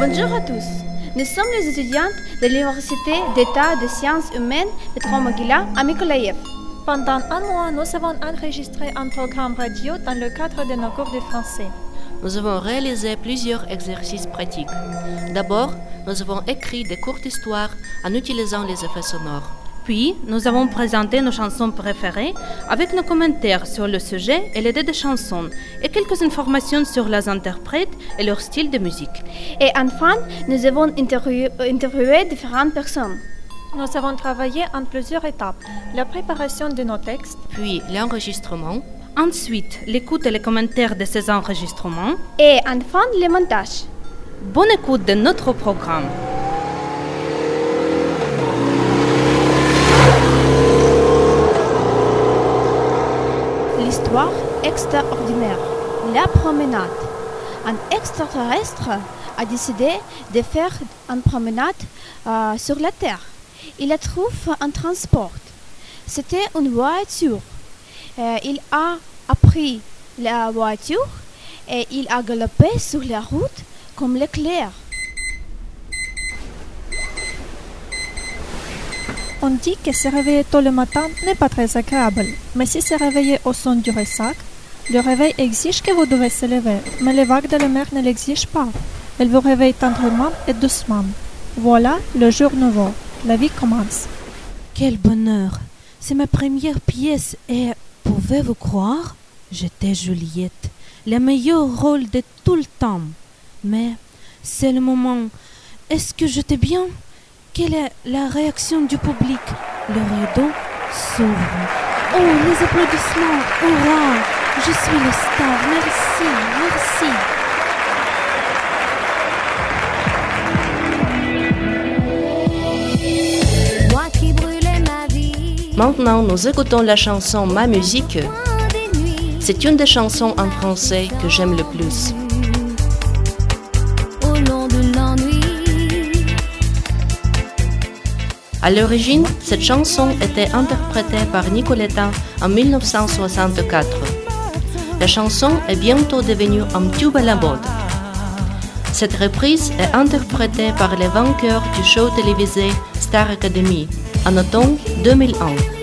Bonjour à tous. Nous sommes les étudiantes de l'Université d'État des sciences humaines Petro-Moguila à Mykolaïev. Pendant un mois, nous avons enregistré un programme radio dans le cadre de nos cours de français. Nous avons réalisé plusieurs exercices pratiques. D'abord, nous avons écrit des courtes histoires en utilisant les effets sonores. Puis, nous avons présenté nos chansons préférées avec nos commentaires sur le sujet et l'idée des chansons et quelques informations sur les interprètes et leur style de musique. Et enfin, nous avons interviewé différentes personnes. Nous avons travaillé en plusieurs étapes. La préparation de nos textes, Puis l'enregistrement. Ensuite, l'écoute et les commentaires de ces enregistrements. Et enfin, le montage. Bonne écoute de notre programme. L'histoire extraordinaire. La promenade. Un extraterrestre a décidé de faire une promenade sur la Terre. Il trouve un transport. C'était une voiture. Il a pris la voiture et il a galopé sur la route comme l'éclair. on dit que se réveiller tôt le matin n'est pas très agréable. Mais si se réveiller au son du ressac, le réveil exige que vous devez se lever. Mais les vagues de la mer ne l'exigent pas. Elles vous réveillent tendrement et doucement. Voilà le jour nouveau. La vie commence. Quel bonheur! C'est ma première pièce et, pouvez-vous croire, j'étais Juliette, le meilleur rôle de tout le temps. Mais c'est le moment. Est-ce que j'étais bien? Quelle est la réaction du public? Le rideau s'ouvre. Oh, les applaudissements! Hurrah! Je suis le star. Merci, merci. Maintenant, nous écoutons la chanson Ma musique. C'est une des chansons en français que j'aime le plus. À l'origine, cette chanson était interprétée par Nicoletta en 1964. La chanson est bientôt devenue un tube à la mode. Cette reprise est interprétée par les vainqueurs du show télévisé Star Academy en automne 2001.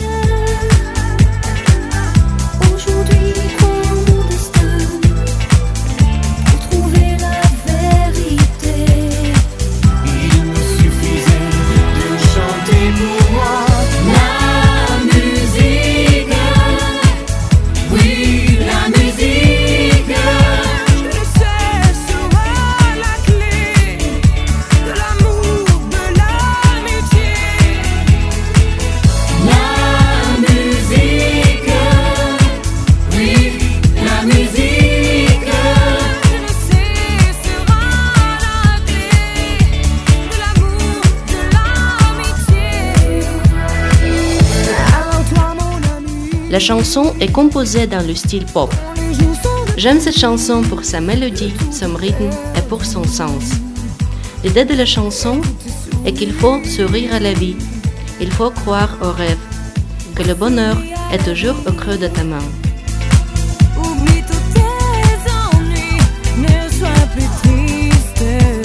La chanson est composée dans le style pop. J'aime cette chanson pour sa mélodie, son rythme et pour son sens. L'idée de la chanson est qu'il faut sourire à la vie, il faut croire au rêve, que le bonheur est toujours au creux de ta main. Oublie tous tes ennuis, ne sois plus triste.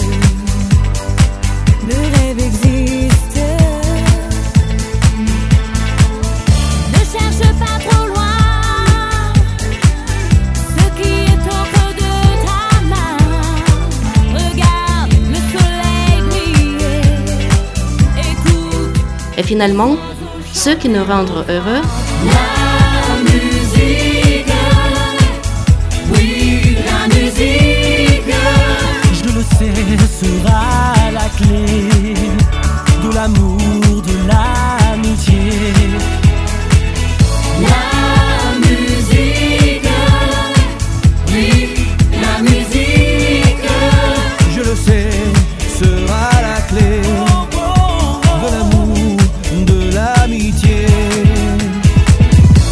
Le rêve existe. Ne cherche pas trop loin ce qui est au creux de ta main. Regarde le soleil briller. Écoute. Et finalement, ce qui nous rend heureux, La musique, oui, la musique, je le sais, sera la clé de l'amour, de l'amitié. la musique, oui, la musique, Je le sais, sera la clé de l'amour, de l'amitié.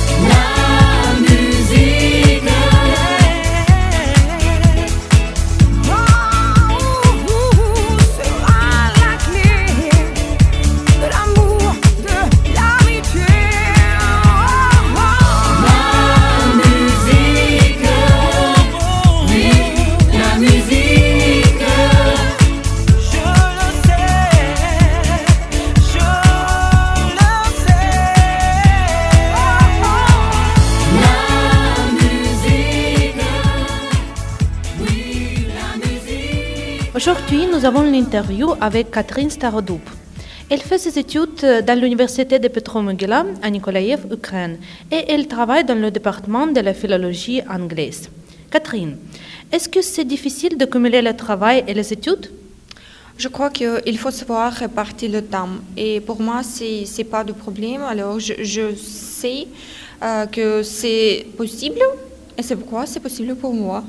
Aujourd'hui, nous avons l'interview avec Catherine Starodoub. Elle fait ses études dans l'université de Petromogila à Nikolaïev, Ukraine, et elle travaille dans le département de la philologie anglaise. Catherine, est-ce que c'est difficile de cumuler le travail et les études? Je crois qu'il faut savoir répartir le temps. Et pour moi, c'est pas de problème. Alors, je sais que c'est possible. Et c'est pourquoi c'est possible pour moi.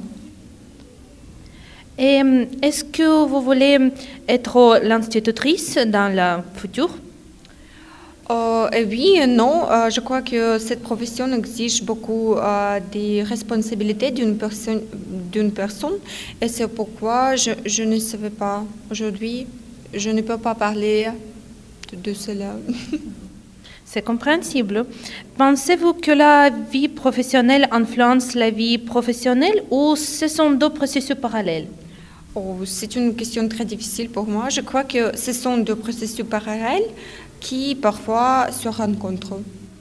Et est-ce que vous voulez être l'institutrice dans le futur? Oui et non. Je crois que cette profession exige beaucoup de responsabilités d'une personne. Et c'est pourquoi je ne savais pas aujourd'hui. Je ne peux pas parler de cela. C'est compréhensible. Pensez-vous que la vie professionnelle influence la vie professionnelle ou ce sont deux processus parallèles? C'est une question très difficile pour moi. Je crois que ce sont deux processus parallèles qui parfois se rencontrent.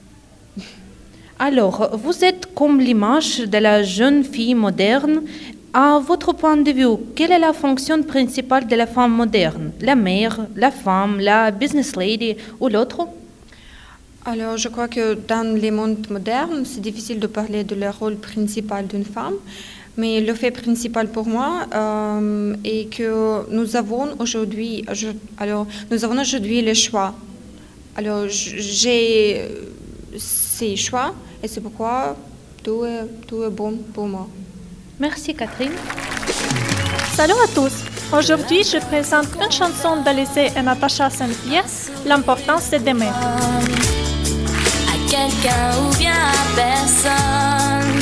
Alors, vous êtes comme l'image de la jeune fille moderne. À votre point de vue, quelle est la fonction principale de la femme moderne? La mère, la femme, la business lady ou l'autre? Alors, je crois que dans les mondes modernes, c'est difficile de parler de le rôle principal d'une femme. Mais le fait principal pour moi est que nous avons aujourd'hui le choix. Alors j'ai ces choix et c'est pourquoi tout est bon pour moi. Merci Catherine. Salut à tous. Aujourd'hui, je présente une chanson d'Alizée et Natacha Saint-Pierre, L'important c'est d'aimer. À quelqu'un ou bien à personne.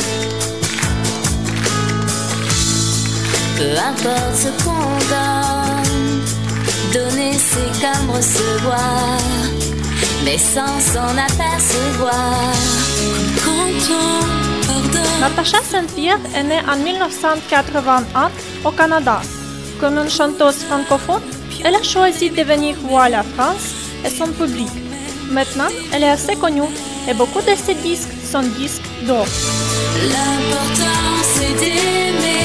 Peu importe ce qu'on donne, donner c'est comme recevoir, mais sans s'en apercevoir. Quand on pardonne. Natacha Saint-Pierre est née en 1981 au Canada. Comme une chanteuse francophone, elle a choisi de venir voir la France et son public. Maintenant, elle est assez connue et beaucoup de ses disques sont disques d'or. L'important c'est d'aimer.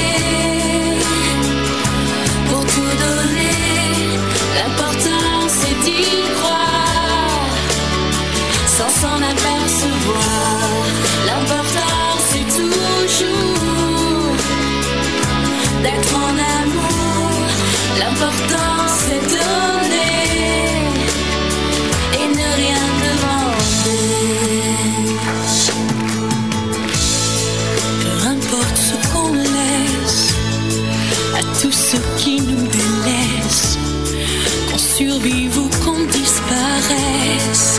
L'important c'est d'y croire, sans s'en apercevoir. L'important c'est toujours d'être en amour. L'important c'est donner et ne rien demander. Peu importe ce qu'on laisse à tous ceux qui nous délaissent, qu'on survive ou qu'on disparaisse.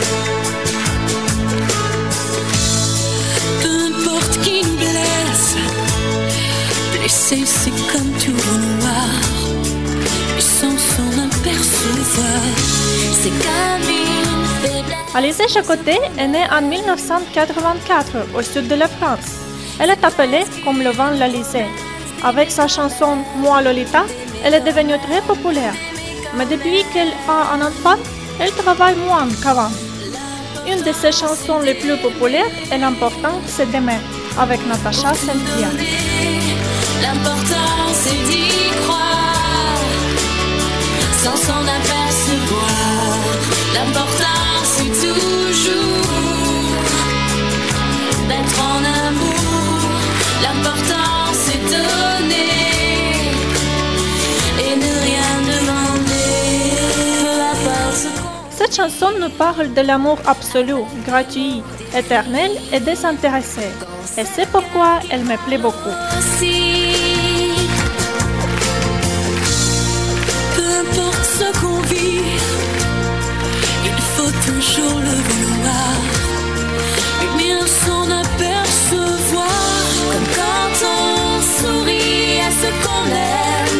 Peu importe qui nous blesse, blessé c'est comme tout noir, et sans s'en apercevoir, c'est comme une faiblesse. Alizée Jacotet est née en 1984 au sud de la France. Elle est appelée comme le vent l'Alizée. Avec sa chanson Moi Lolita, elle est devenue très populaire. Mais depuis qu'elle a un enfant, elle travaille moins qu'avant. Une de ses chansons les plus populaires est L'important c'est d'aimer, avec Natacha Saint-Pierre. L'important c'est d'y croire, sans s'en apercevoir. L'important c'est toujours d'être en amour. L'important c'est donner et ne rien demander. Peu importe ce qu'on. Cette chanson nous parle de l'amour absolu, gratuit, éternel et désintéressé. Et c'est pourquoi elle me plaît beaucoup. Peu importe ce qu'on vit, il faut toujours le vouloir, et bien s'en apercevoir. Comme quand on sourit à ce qu'on aime,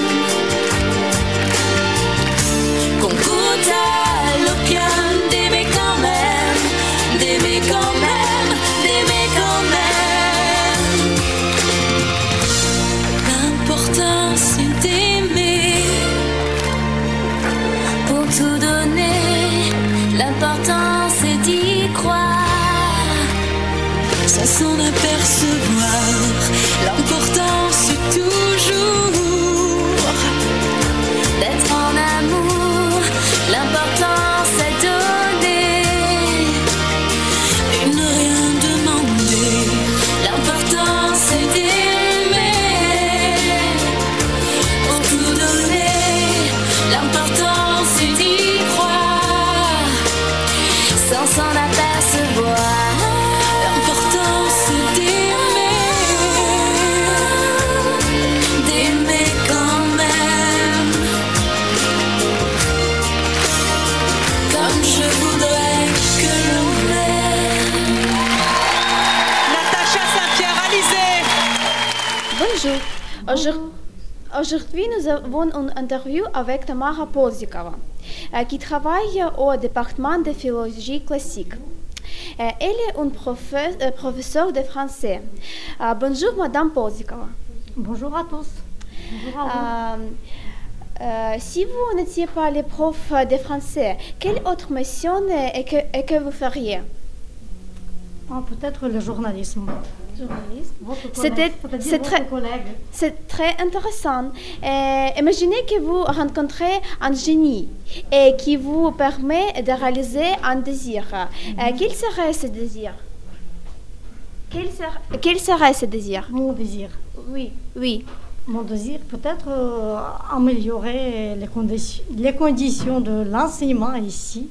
qu'on goûte à l'opium, d'aimer quand même, d'aimer quand même, d'aimer quand même. L'important c'est d'aimer, pour tout donner. L'important c'est d'y croire, sans s'en apercevoir. L'important c'est toujours Aujourd'hui, nous avons une interview avec Tamara Polzikova, qui travaille au département de philologie classique. Elle est une professeure de français. Bonjour, Madame Polzikova. Bonjour à tous. Bonjour à vous. Si vous n'étiez pas le prof de français, quelle autre mission est que vous feriez? Peut-être le journalisme. C'est très intéressant. Imaginez que vous rencontrez un génie et qui vous permet de réaliser un désir. Quel serait ce désir? Quel serait ce désir? Mon désir. Oui. Mon désir, peut-être améliorer les conditions de l'enseignement ici.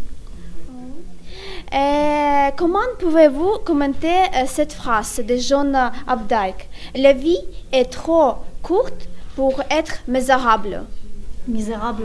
Comment pouvez-vous commenter cette phrase de John Updike? La vie est trop courte pour être misérable. Misérable.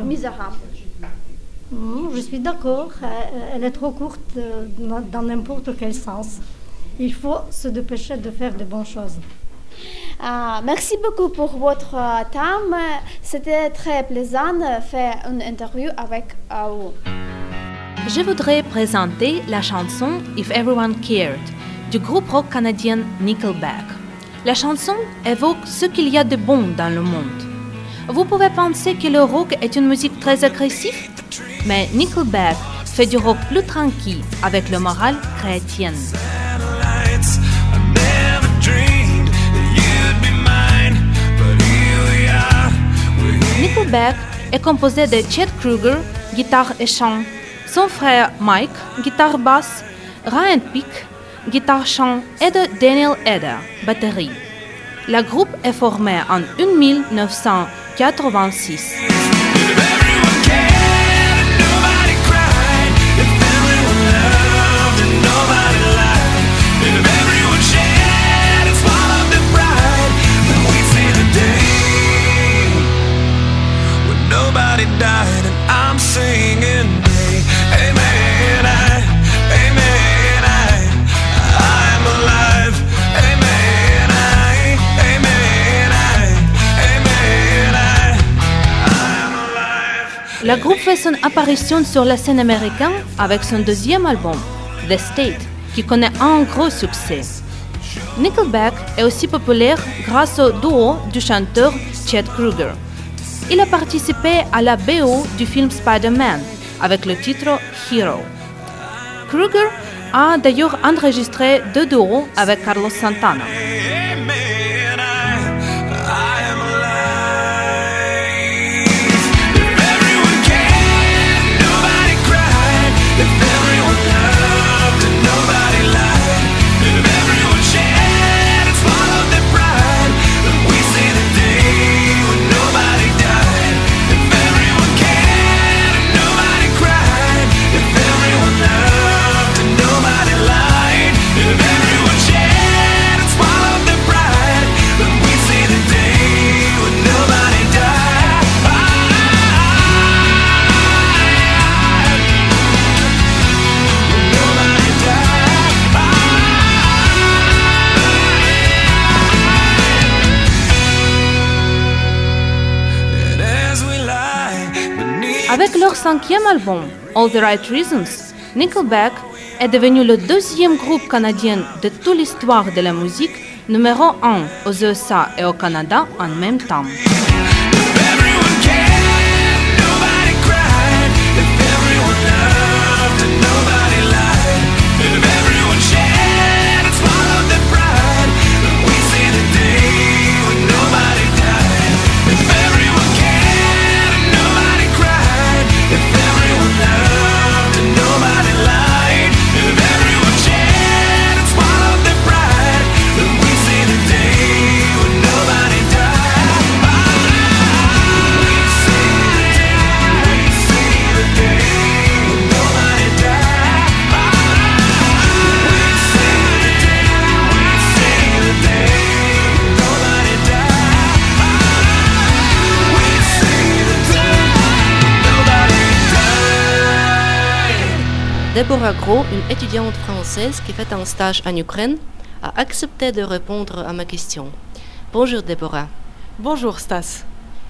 Je suis d'accord. Elle est trop courte dans n'importe quel sens. Il faut se dépêcher de faire de bonnes choses. Merci beaucoup pour votre temps. C'était très plaisant de faire une interview avec vous. Je voudrais présenter la chanson If Everyone Cared du groupe rock canadien Nickelback. La chanson évoque ce qu'il y a de bon dans le monde. Vous pouvez penser que le rock est une musique très agressive, mais Nickelback fait du rock plus tranquille avec le moral chrétien. Nickelback est composé de Chet Kruger, guitare et chant, son frère Mike, guitare basse, Ryan Pick, guitare chant et de Daniel Eder, batterie. Le groupe est formé en 1986. Nobody died and I'm singing amen, amen, I'm alive, amen, amen, I'm alive. Le groupe fait son apparition sur la scène américaine avec son deuxième album, The State, qui connaît un gros succès. Nickelback est aussi populaire grâce au duo du chanteur Chet Kruger. Il a participé à la BO du film Spider-Man avec le titre Hero. Kruger a d'ailleurs enregistré 2 duos avec Carlos Santana. Avec leur 5e album, All the Right Reasons, Nickelback est devenu le 2e groupe canadien de toute l'histoire de la musique, numéro 1 aux USA et au Canada en même temps. Deborah Gros, une étudiante française qui fait un stage en Ukraine, a accepté de répondre à ma question. Bonjour Deborah. Bonjour Stas.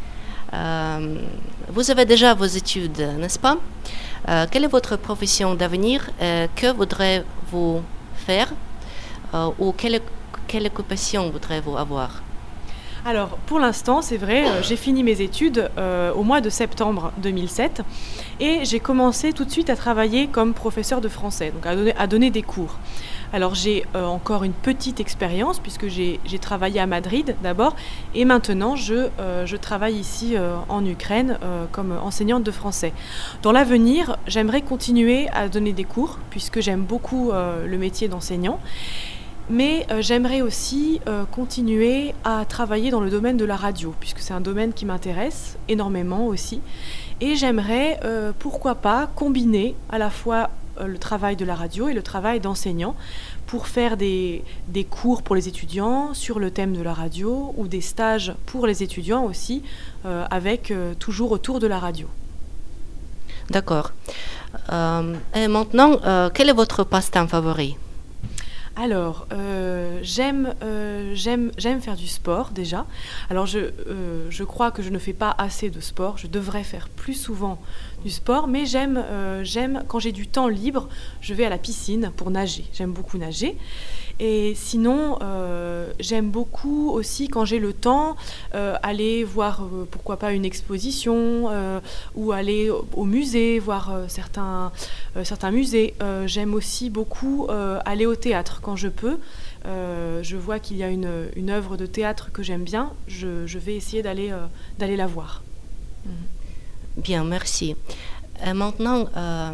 Vous avez déjà vos études, n'est-ce pas? Quelle est votre profession d'avenir? Que voudrez-vous faire? Ou quelle occupation voudrez-vous avoir? Alors, pour l'instant, c'est vrai, j'ai fini mes études au mois de septembre 2007 et j'ai commencé tout de suite à travailler comme professeur de français, donc à donner des cours. Alors, j'ai encore une petite expérience puisque j'ai travaillé à Madrid d'abord et maintenant je travaille ici en Ukraine comme enseignante de français. Dans l'avenir, j'aimerais continuer à donner des cours puisque j'aime beaucoup le métier d'enseignant. Mais j'aimerais aussi continuer à travailler dans le domaine de la radio, puisque c'est un domaine qui m'intéresse énormément aussi. Et j'aimerais, pourquoi pas, combiner à la fois le travail de la radio et le travail d'enseignant pour faire des cours pour les étudiants sur le thème de la radio ou des stages pour les étudiants aussi, avec toujours autour de la radio. D'accord. Et maintenant, quel est votre passe-temps favori? Alors, j'aime faire du sport déjà. Alors, je crois que je ne fais pas assez de sport. Je devrais faire plus souvent du sport, mais j'aime quand j'ai du temps libre, je vais à la piscine pour nager. J'aime beaucoup nager. Et sinon, j'aime beaucoup aussi quand j'ai le temps aller voir pourquoi pas une exposition ou aller au musée, voir certains musées. J'aime aussi beaucoup aller au théâtre quand je peux. Je vois qu'il y a une œuvre de théâtre que j'aime bien, je vais essayer d'aller la voir. Bien, merci. Et maintenant,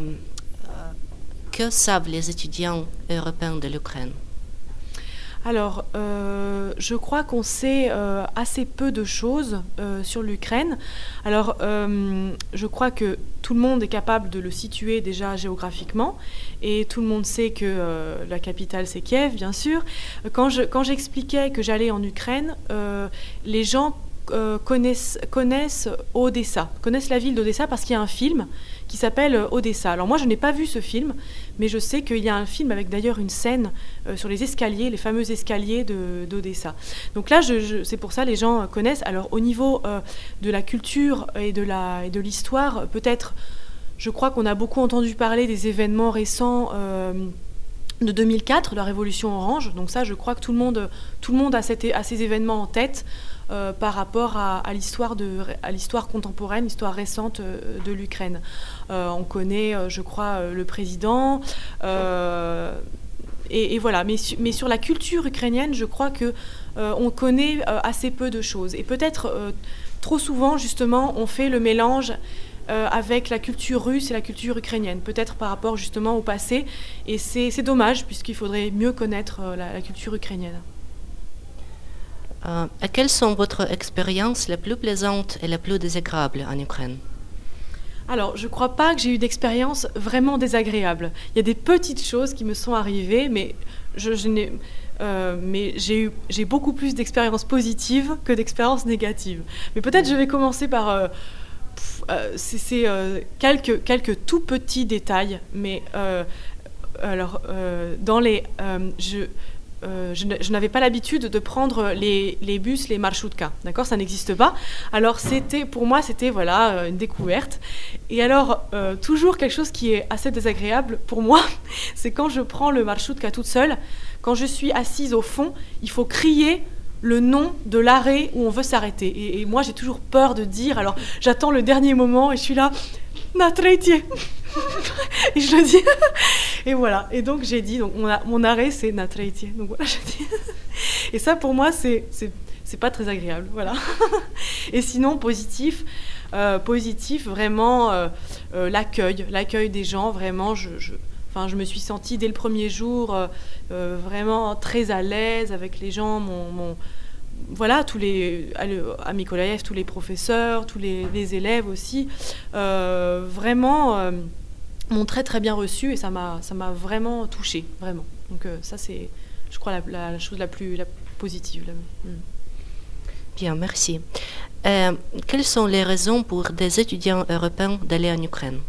que savent les étudiants européens de l'Ukraine? Alors, je crois qu'on sait assez peu de choses sur l'Ukraine. Alors, je crois que tout le monde est capable de le situer déjà géographiquement, et tout le monde sait que la capitale c'est Kiev, bien sûr. Quand j'expliquais que j'allais en Ukraine, les gens connaissent Odessa, connaissent la ville d'Odessa parce qu'il y a un film qui s'appelle Odessa. Alors moi je n'ai pas vu ce film, mais je sais qu'il y a un film avec d'ailleurs une scène sur les escaliers, les fameux escaliers d'Odessa. Donc là c'est pour ça les gens connaissent. Alors au niveau de la culture et de l'histoire, peut-être, je crois qu'on a beaucoup entendu parler des événements récents de 2004, la Révolution Orange. Donc ça, je crois que tout le monde a ces événements en tête par rapport à l'histoire contemporaine, l'histoire récente de l'Ukraine. On connaît, je crois, le président. Et voilà. Mais sur la culture ukrainienne, je crois que on connaît assez peu de choses. Et peut-être trop souvent, justement, on fait le mélange avec la culture russe et la culture ukrainienne, peut-être par rapport justement au passé, et c'est dommage puisqu'il faudrait mieux connaître la culture ukrainienne. Et quelles sont votre expériences les plus plaisantes et les plus désagréables en Ukraine? Alors, je ne crois pas que j'ai eu d'expérience vraiment désagréable. Il y a des petites choses qui me sont arrivées, mais mais j'ai beaucoup plus d'expériences positives que d'expériences négatives. Mais peut-être je vais commencer par c'est quelques tout petits détails, mais je n'avais pas l'habitude de prendre les bus, les marchoutka, d'accord, ça n'existe pas. Alors pour moi c'était voilà une découverte. Et alors toujours quelque chose qui est assez désagréable pour moi, c'est quand je prends le marchoutka toute seule, quand je suis assise au fond, il faut crier le nom de l'arrêt où on veut s'arrêter. Et moi, j'ai toujours peur de dire, alors j'attends le dernier moment et je suis là, na tretye. Et je le dis. Et voilà. Et donc, j'ai dit, donc, mon arrêt, c'est na tretye. Donc voilà, j'ai dit. Et ça, pour moi, c'est pas très agréable. Voilà. Et sinon, positif, vraiment, l'accueil des gens, vraiment, je me suis sentie dès le premier jour vraiment très à l'aise avec les gens. Voilà, à Mykolaïev, tous les professeurs, tous les élèves aussi, vraiment m'ont très très bien reçu et ça m'a vraiment touchée, vraiment. Donc ça c'est, je crois, la chose la plus positive. Bien, merci. Quelles sont les raisons pour des étudiants européens d'aller en Ukraine?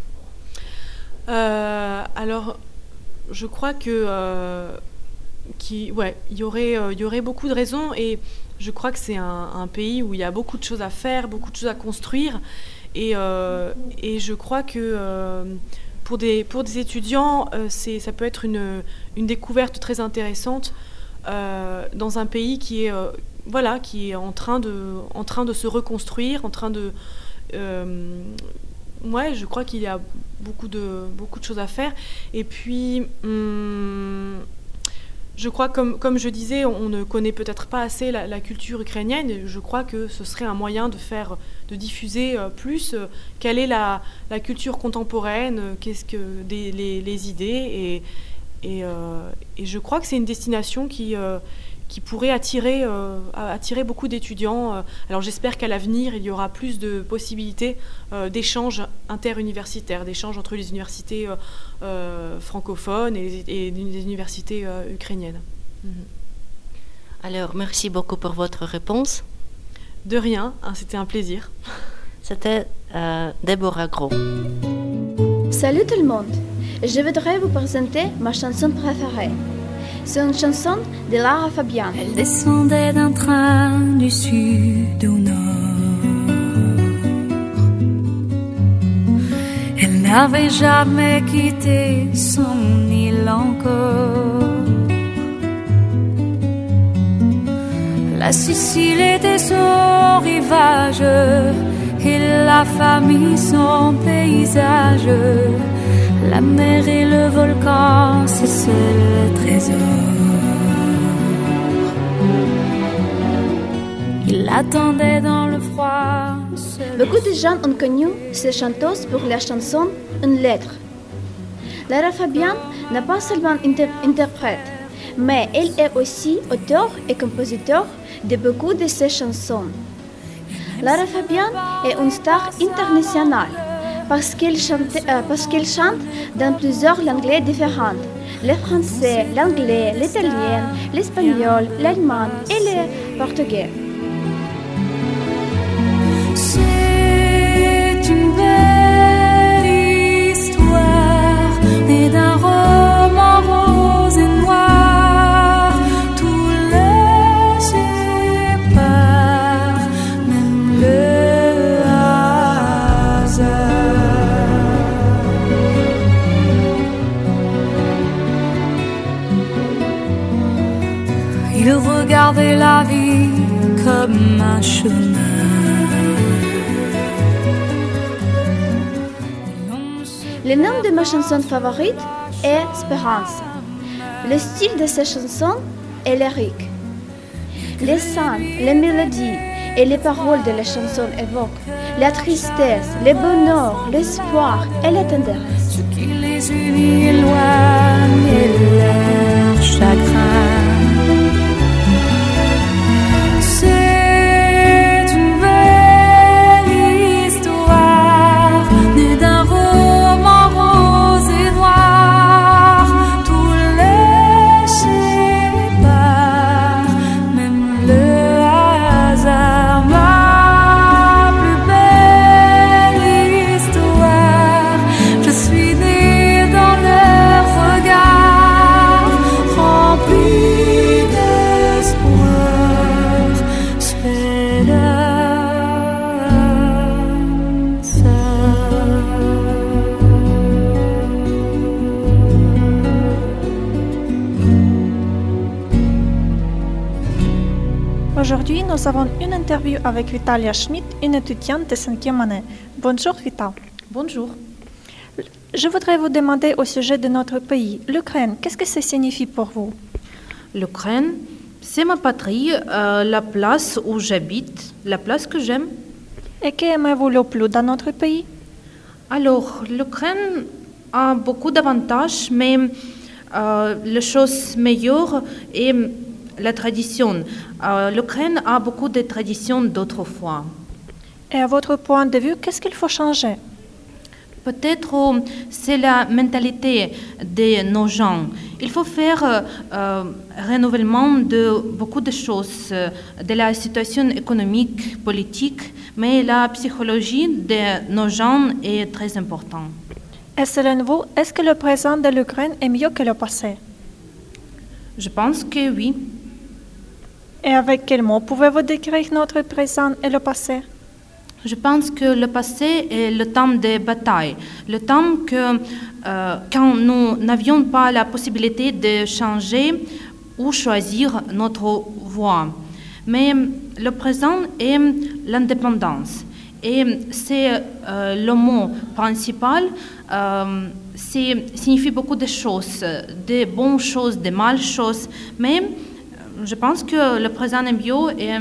Alors, je crois que il y aurait beaucoup de raisons et Je crois que c'est un pays où il y a beaucoup de choses à faire, beaucoup de choses à construire. Et je crois que pour des étudiants, ça peut être une découverte très intéressante dans un pays qui est en train de se reconstruire, je crois qu'il y a beaucoup de choses à faire. Et puis, je crois, comme je disais, on ne connaît peut-être pas assez la culture ukrainienne. Et je crois que ce serait un moyen de diffuser plus quelle est la culture contemporaine, qu'est-ce que les idées. Et je crois que c'est une destination qui pourrait attirer beaucoup d'étudiants. Alors j'espère qu'à l'avenir, il y aura plus de possibilités d'échanges interuniversitaires, d'échanges entre les universités francophones et les universités ukrainiennes. Alors, merci beaucoup pour votre réponse. De rien, c'était un plaisir. C'était Déborah Gros. Salut tout le monde! Je voudrais vous présenter ma chanson préférée. C'est une chanson de Lara Fabian. Elle descendait d'un train du sud au nord. Elle n'avait jamais quitté son île encore. La Sicile était son rivage et la famille son paysage. La mer et le volcan, c'est seul trésor. Il l'attendait dans le froid. Beaucoup de gens ont connu cette chanteuse pour la chanson Une lettre. Lara Fabian n'est pas seulement interprète, mais elle est aussi auteure et compositeur de beaucoup de ses chansons. Lara Fabian est une star internationale parce qu'elle chante dans plusieurs langues différentes. Le français, l'anglais, l'italien, l'espagnol, l'allemand et le portugais. C'est une belle histoire née d'un roman rose et noir. Tout le sépare, même le hasard. Il regardait la vie comme un chemin. Le nom de ma chanson favorite est Espérance. Le style de cette chanson est lyrique. Les sons, les mélodies et les paroles de la chanson évoquent la tristesse, le bonheur, l'espoir et la tendresse. Ce qui les unit éloigne leur chagrin. C'est une belle histoire née d'un roman rose et noir. Tout les sépare, même le hasard. Ma plus belle histoire, je suis née dans leur regard, rempli d'espoir. Aujourd'hui, nous avons une interview avec Vitalia Schmidt, une étudiante de 5e année. Bonjour Vita. Bonjour. Je voudrais vous demander au sujet de notre pays, l'Ukraine. Qu'est-ce que ça signifie pour vous? L'Ukraine, c'est ma patrie, la place où j'habite, la place que j'aime. Et qu'aimez-vous le plus dans notre pays? Alors, l'Ukraine a beaucoup d'avantages, mais la chose meilleure est la tradition. L'Ukraine a beaucoup de traditions d'autrefois. Et à votre point de vue, qu'est-ce qu'il faut changer? Peut-être c'est la mentalité de nos gens. Il faut faire renouvellement de beaucoup de choses, de la situation économique, politique, mais la psychologie de nos gens est très importante. Et selon vous, est-ce que le présent de l'Ukraine est mieux que le passé? Je pense que oui. Et avec quels mots pouvez-vous décrire notre présent et le passé? Je pense que le passé est le temps des batailles, le temps que quand nous n'avions pas la possibilité de changer ou choisir notre voie. Mais le présent est l'indépendance. Et c'est le mot principal, signifie beaucoup de choses, de bonnes choses, de mauvaises choses. Mais je pense que le présent est mieux et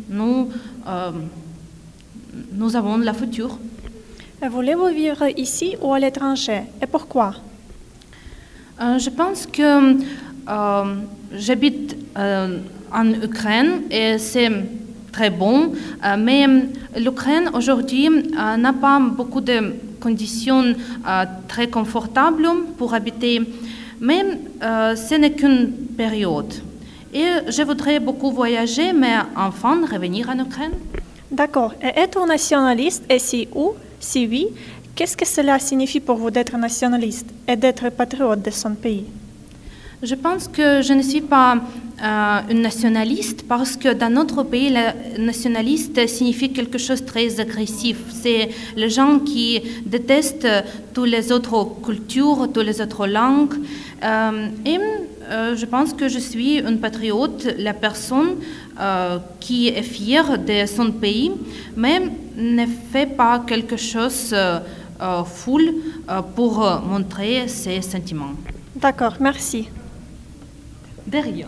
nous avons le futur. Voulez-vous vivre ici ou à l'étranger? Et pourquoi? Je pense que j'habite en Ukraine et c'est très bon, mais l'Ukraine aujourd'hui n'a pas beaucoup de conditions très confortables pour habiter, mais ce n'est qu'une période. Et je voudrais beaucoup voyager, mais enfin revenir en Ukraine. D'accord. Et être nationaliste, et si oui, qu'est-ce que cela signifie pour vous d'être nationaliste et d'être patriote de son pays? Je pense que je ne suis pas une nationaliste parce que dans notre pays, le nationaliste signifie quelque chose de très agressif. C'est les gens qui détestent toutes les autres cultures, toutes les autres langues. Et je pense que je suis une patriote, la personne qui est fière de son pays, mais ne fait pas quelque chose fou pour montrer ses sentiments. D'accord, merci. De rien.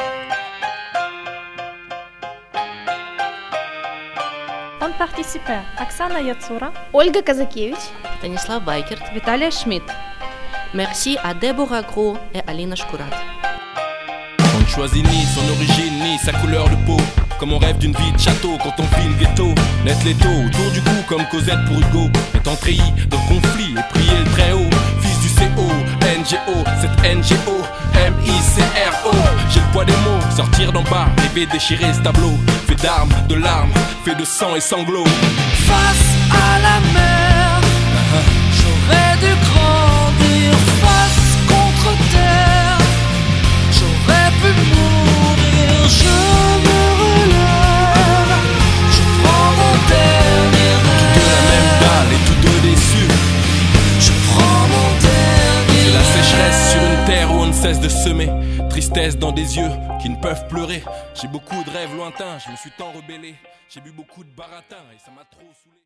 On participait Оксана Яцура, Ольга Казакевич, Станислав Байкерт. Виталия Шмидт. Merci à Déborah Gros et Alina Shkurat. On ne choisit ni son origine ni sa couleur de peau. Comme on rêve d'une vie de château quand on vit le ghetto. Net l'étau autour du cou comme Cosette pour Hugo. Étant treillis dans le conflit et prier le très haut. Fils du CO, NGO, cette NGO, MICRO. J'ai le poids des mots, sortir d'en bas, rêver déchirer ce tableau. Fait d'armes, de larmes, fait de sang et sanglots. Face à la mer, j'aurais dû grandir. Face contre terre, j'aurais pu mourir. Je me relève, je prends mon dernier rêve. Tous de la même dalle et tous deux déçus. Je prends mon dernier C'est la rêve. sécheresse sur une terre où on ne cesse de semer. Tristesse dans des yeux qui ne peuvent pleurer. J'ai beaucoup de rêves lointains, je me suis tant rebellé. J'ai bu beaucoup de baratin et ça m'a trop saoulé.